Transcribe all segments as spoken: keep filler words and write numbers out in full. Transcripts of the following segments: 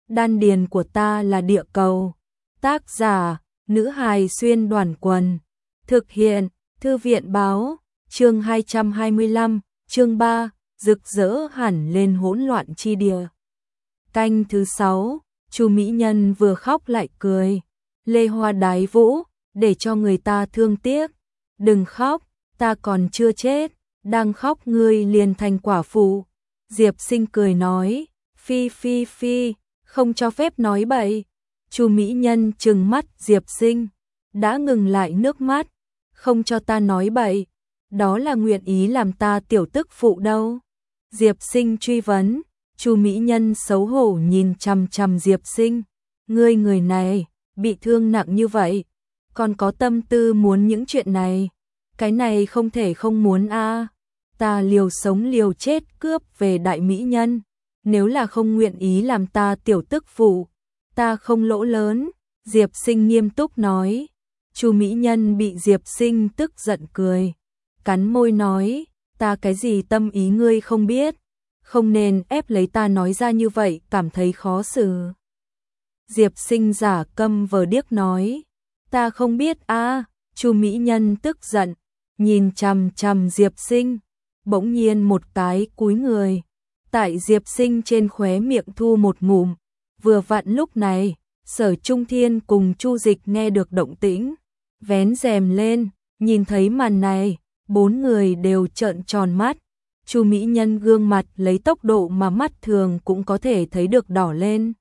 đan điền của ta là địa cầu. Tác giả, nữ hài xuyên đoàn quần. Thực hiện, thư viện báo, chương hai trăm hai mươi lăm, chương ba, rực rỡ hẳn lên hỗn loạn chi địa. Canh thứ sáu, Chu mỹ nhân vừa khóc lại cười. Lê Hoa đái vũ, để cho người ta thương tiếc. Đừng khóc, ta còn chưa chết, đang khóc ngươi liền thành quả phụ. Diệp Sinh cười nói, phi phi phi, không cho phép nói bậy. Chu mỹ nhân trừng mắt Diệp Sinh, đã ngừng lại nước mắt, không cho ta nói bậy, đó là nguyện ý làm ta tiểu tức phụ đâu. Diệp Sinh truy vấn, Chu mỹ nhân xấu hổ nhìn chằm chằm Diệp Sinh, ngươi người này, bị thương nặng như vậy, còn có tâm tư muốn những chuyện này, cái này không thể không muốn a. Ta liều sống liều chết cướp về đại mỹ nhân, nếu là không nguyện ý làm ta tiểu tức phụ, ta không lỗ lớn. Diệp Sinh nghiêm túc nói. Chu mỹ nhân bị Diệp Sinh tức giận cười, cắn môi nói, ta cái gì tâm ý ngươi không biết, không nên ép lấy ta nói ra như vậy, cảm thấy khó xử. Diệp Sinh giả câm vờ điếc nói, ta không biết a. Chu mỹ nhân tức giận, nhìn chằm chằm Diệp Sinh, bỗng nhiên một cái cúi người, tại Diệp Sinh trên khóe miệng thu một ngụm. Vừa vặn lúc này, Sở Trung Thiên cùng Chu Dịch nghe được động tĩnh, vén rèm lên, nhìn thấy màn này, bốn người đều trợn tròn mắt. Chu mỹ nhân gương mặt lấy tốc độ mà mắt thường cũng có thể thấy được đỏ lên,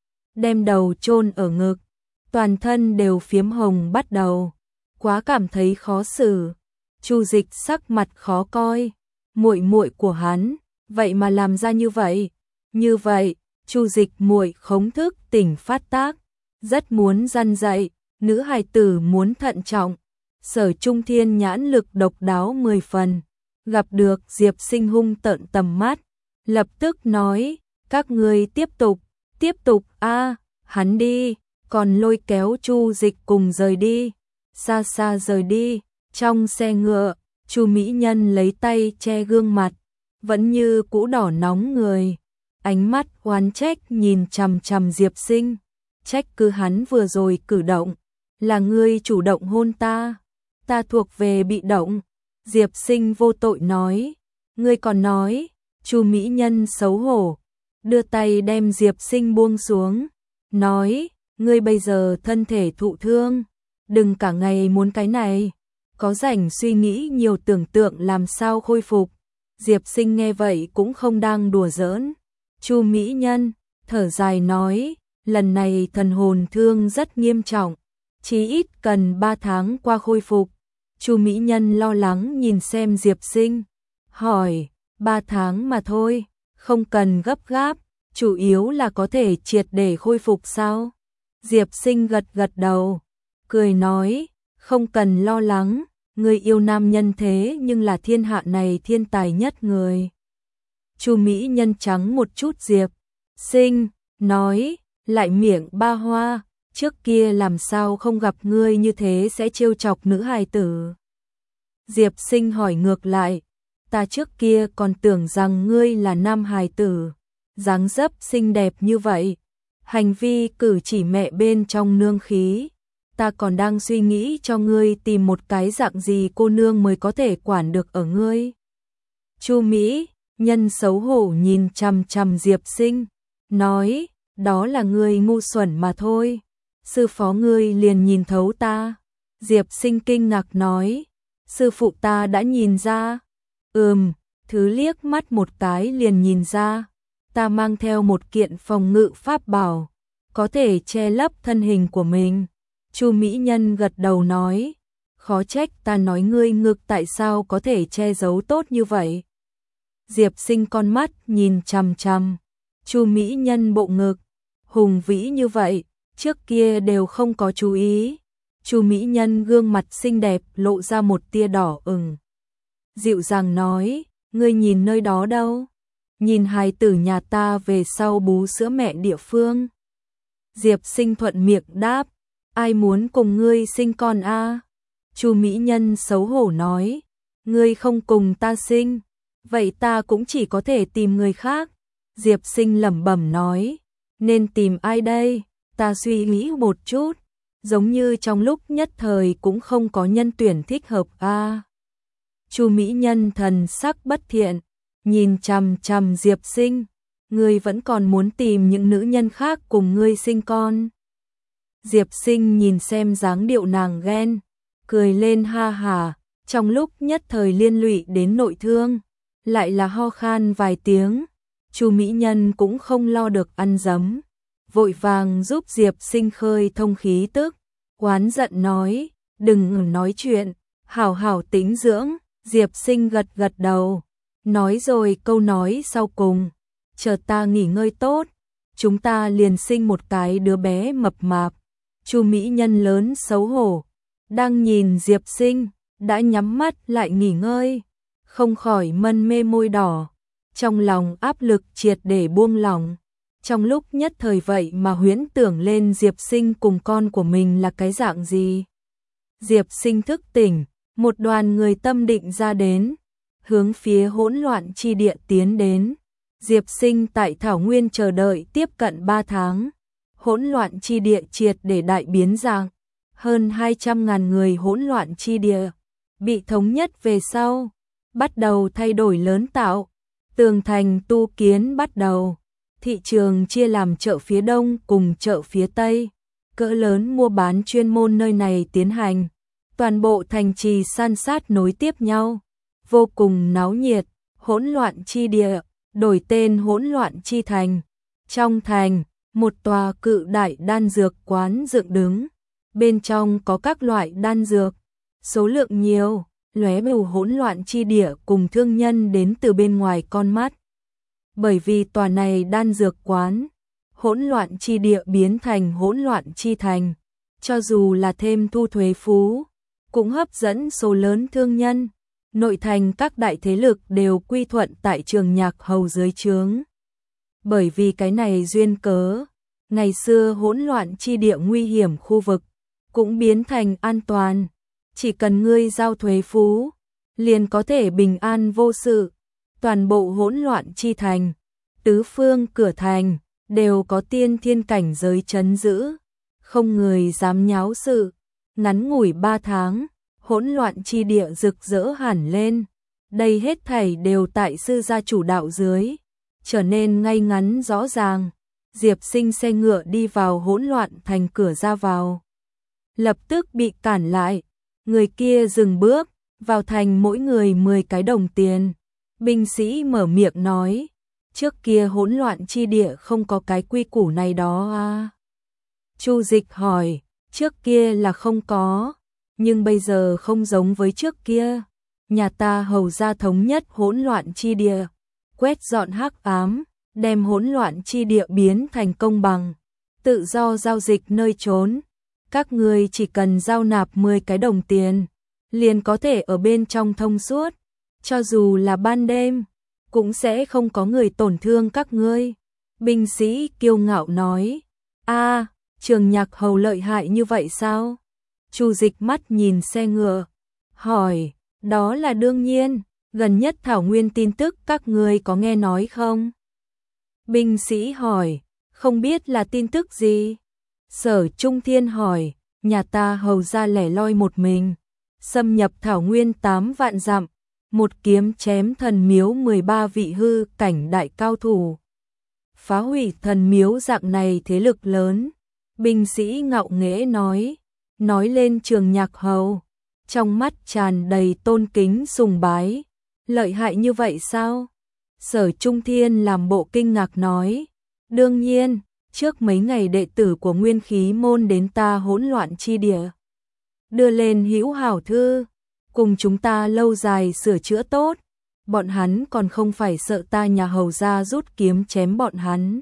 đem đầu chôn ở ngực, toàn thân đều phiếm hồng bắt đầu, quá cảm thấy khó xử. Chu Dịch sắc mặt khó coi, muội muội của hắn, vậy mà làm ra như vậy, như vậy, Chu Dịch muội khống thức tỉnh phát tác, rất muốn răn dạy, nữ hài tử muốn thận trọng. Sở Trung Thiên nhãn lực độc đáo mười phần, gặp được Diệp Sinh hung tợn tầm mắt, lập tức nói, các ngươi tiếp tục, tiếp tục a, hắn đi, còn lôi kéo Chu Dịch cùng rời đi, xa xa rời đi. Trong xe ngựa, Chu mỹ nhân lấy tay che gương mặt, vẫn như cũ đỏ nóng người, ánh mắt oán trách nhìn chằm chằm Diệp Sinh, trách cứ hắn vừa rồi cử động, là ngươi chủ động hôn ta, ta thuộc về bị động. Diệp Sinh vô tội nói, ngươi còn nói. Chu mỹ nhân xấu hổ, đưa tay đem Diệp Sinh buông xuống, nói, ngươi bây giờ thân thể thụ thương, đừng cả ngày muốn cái này, có rảnh suy nghĩ nhiều tưởng tượng làm sao khôi phục. Diệp Sinh nghe vậy cũng không đang đùa giỡn. Chu mỹ nhân thở dài nói, lần này thần hồn thương rất nghiêm trọng, chí ít cần ba tháng qua khôi phục. Chu mỹ nhân lo lắng nhìn xem Diệp Sinh, hỏi, ba tháng mà thôi, không cần gấp gáp, chủ yếu là có thể triệt để khôi phục sao? Diệp Sinh gật gật đầu, cười nói, không cần lo lắng, người yêu nam nhân thế nhưng là thiên hạ này thiên tài nhất người. Chu mỹ nhân trắng một chút Diệp Sinh, nói, lại miệng ba hoa, trước kia làm sao không gặp ngươi như thế sẽ trêu chọc nữ hài tử. Diệp Sinh hỏi ngược lại, ta trước kia còn tưởng rằng ngươi là nam hài tử, dáng dấp xinh đẹp như vậy, hành vi cử chỉ mẹ bên trong nương khí, ta còn đang suy nghĩ cho ngươi tìm một cái dạng gì cô nương mới có thể quản được ở ngươi. Chu mỹ nhân xấu hổ nhìn chằm chằm Diệp Sinh, nói, đó là ngươi ngu xuẩn mà thôi, sư phó ngươi liền nhìn thấu ta. Diệp Sinh kinh ngạc nói, sư phụ ta đã nhìn ra. Ừm, thứ liếc mắt một cái liền nhìn ra, ta mang theo một kiện phòng ngự pháp bảo, có thể che lấp thân hình của mình. Chu mỹ nhân gật đầu nói, khó trách ta nói ngươi ngực tại sao có thể che giấu tốt như vậy. Diệp Sinh con mắt nhìn chằm chằm Chu mỹ nhân bộ ngực, hùng vĩ như vậy, trước kia đều không có chú ý. Chu mỹ nhân gương mặt xinh đẹp lộ ra một tia đỏ ửng, dịu dàng nói, ngươi nhìn nơi đó đâu? Nhìn hài tử nhà ta về sau bú sữa mẹ địa phương. Diệp Sinh thuận miệng đáp, ai muốn cùng ngươi sinh con a? Chu mỹ nhân xấu hổ nói, ngươi không cùng ta sinh, vậy ta cũng chỉ có thể tìm người khác. Diệp Sinh lẩm bẩm nói, Nên tìm ai đây? Ta suy nghĩ một chút, giống như trong lúc nhất thời cũng không có nhân tuyển thích hợp a. À. Chu Mỹ Nhân thần sắc bất thiện, nhìn chằm chằm Diệp Sinh, ngươi vẫn còn muốn tìm những nữ nhân khác cùng ngươi sinh con. Diệp Sinh nhìn xem dáng điệu nàng ghen, cười lên ha hà, trong lúc nhất thời liên lụy đến nội thương, lại là ho khan vài tiếng, Chu Mỹ Nhân cũng không lo được ăn dấm, vội vàng giúp Diệp Sinh khơi thông khí tức, oán giận nói, đừng nói chuyện, hảo hảo tĩnh dưỡng. Diệp Sinh gật gật đầu, nói rồi câu nói sau cùng, chờ ta nghỉ ngơi tốt, chúng ta liền sinh một cái đứa bé mập mạp. Chu Mỹ Nhân lớn xấu hổ, đang nhìn Diệp Sinh, đã nhắm mắt lại nghỉ ngơi, không khỏi mân mê môi đỏ, trong lòng áp lực triệt để buông lỏng. Trong lúc nhất thời vậy mà huyễn tưởng lên Diệp Sinh cùng con của mình là cái dạng gì. Diệp Sinh thức tỉnh, một đoàn người tâm định ra đến, hướng phía hỗn loạn chi địa tiến đến. Diệp Sinh tại Thảo Nguyên chờ đợi tiếp cận ba tháng. Hỗn loạn chi địa triệt để đại biến dạng, hơn hai trăm ngàn người hỗn loạn chi địa bị thống nhất về sau, bắt đầu thay đổi lớn tạo, tường thành tu kiến bắt đầu, thị trường chia làm chợ phía đông cùng chợ phía tây, cỡ lớn mua bán chuyên môn nơi này tiến hành, toàn bộ thành trì san sát nối tiếp nhau, vô cùng náo nhiệt. Hỗn loạn chi địa đổi tên hỗn loạn chi thành. Trong thành, một tòa cự đại đan dược quán dựng đứng, bên trong có các loại đan dược, số lượng nhiều, lóe bầu hỗn loạn chi địa cùng thương nhân đến từ bên ngoài con mắt. Bởi vì tòa này đan dược quán, hỗn loạn chi địa biến thành hỗn loạn chi thành, cho dù là thêm thu thuế phú, cũng hấp dẫn số lớn thương nhân. Nội thành các đại thế lực đều quy thuận tại Trường Nhạc Hầu dưới trướng. Bởi vì cái này duyên cớ, ngày xưa hỗn loạn chi địa nguy hiểm khu vực cũng biến thành an toàn, chỉ cần ngươi giao thuế phú, liền có thể bình an vô sự. Toàn bộ hỗn loạn chi thành, tứ phương cửa thành đều có tiên thiên cảnh giới trấn giữ, không người dám nháo sự. Ngắn ngủi ba tháng, hỗn loạn chi địa rực rỡ hẳn lên, đây hết thảy đều tại sư gia chủ đạo dưới, trở nên ngay ngắn rõ ràng. Diệp Sinh xe ngựa đi vào hỗn loạn thành cửa ra vào, lập tức bị cản lại, người kia dừng bước, vào thành mỗi người mười cái đồng tiền. Binh sĩ mở miệng nói, trước kia hỗn loạn chi địa không có cái quy củ này đó à. Chu Dịch hỏi, trước kia là không có, nhưng bây giờ không giống với trước kia. Nhà ta hầu ra thống nhất hỗn loạn chi địa, quét dọn hắc ám, đem hỗn loạn chi địa biến thành công bằng, tự do giao dịch nơi trốn. Các ngươi chỉ cần giao nạp mười cái đồng tiền, liền có thể ở bên trong thông suốt, cho dù là ban đêm, cũng sẽ không có người tổn thương các ngươi. Binh sĩ kiêu ngạo nói, a, Trường Nhạc Hầu lợi hại như vậy sao? Chu Dịch mắt nhìn xe ngựa, hỏi, đó là đương nhiên, gần nhất Thảo Nguyên tin tức các ngươi có nghe nói không? Binh sĩ hỏi, không biết là tin tức gì? Sở Trung Thiên hỏi, nhà ta hầu ra lẻ loi một mình, xâm nhập Thảo Nguyên tám vạn dặm, một kiếm chém thần miếu mười ba vị hư cảnh đại cao thủ, phá hủy thần miếu dạng này thế lực lớn. Binh sĩ ngạo nghễ nói, nói lên Trường Nhạc Hầu, trong mắt tràn đầy tôn kính sùng bái, lợi hại như vậy sao? Sở Trung Thiên làm bộ kinh ngạc nói, đương nhiên, trước mấy ngày đệ tử của Nguyên Khí môn đến ta hỗn loạn chi địa, đưa lên hữu hảo thư, cùng chúng ta lâu dài sửa chữa tốt, bọn hắn còn không phải sợ ta nhà hầu ra rút kiếm chém bọn hắn.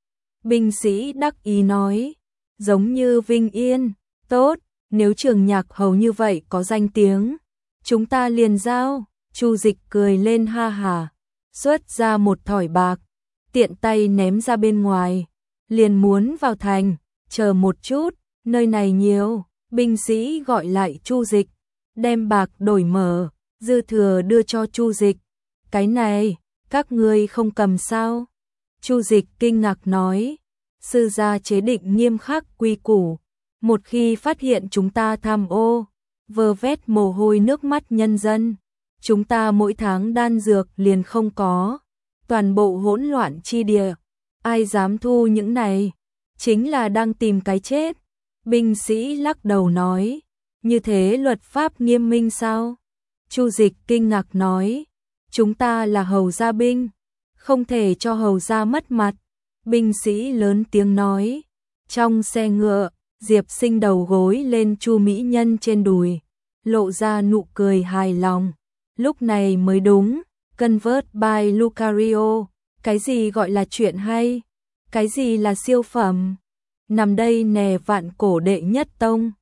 Binh sĩ đắc ý nói, giống như Vinh Yên, tốt, nếu Trường Nhạc Hầu như vậy có danh tiếng, chúng ta liền giao. Chu Dịch cười lên ha hà, xuất ra một thỏi bạc, tiện tay ném ra bên ngoài, liền muốn vào thành, chờ một chút, nơi này nhiều. Binh sĩ gọi lại Chu Dịch, đem bạc đổi mở, dư thừa đưa cho Chu Dịch. Cái này, các ngươi không cầm sao? Chu Dịch kinh ngạc nói, sư gia chế định nghiêm khắc quy củ, một khi phát hiện chúng ta tham ô, vơ vét mồ hôi nước mắt nhân dân, chúng ta mỗi tháng đan dược liền không có, toàn bộ hỗn loạn chi địa, ai dám thu những này, chính là đang tìm cái chết. Binh sĩ lắc đầu nói, như thế luật pháp nghiêm minh sao? Chu Dịch kinh ngạc nói, chúng ta là hầu gia binh, không thể cho hầu gia mất mặt. Binh sĩ lớn tiếng nói, trong xe ngựa, Diệp Sinh đầu gối lên Chu mỹ nhân trên đùi, lộ ra nụ cười hài lòng. Lúc này mới đúng, Convert by Lucario, cái gì gọi là chuyện hay, cái gì là siêu phẩm. Nằm đây nè vạn cổ đệ nhất tông,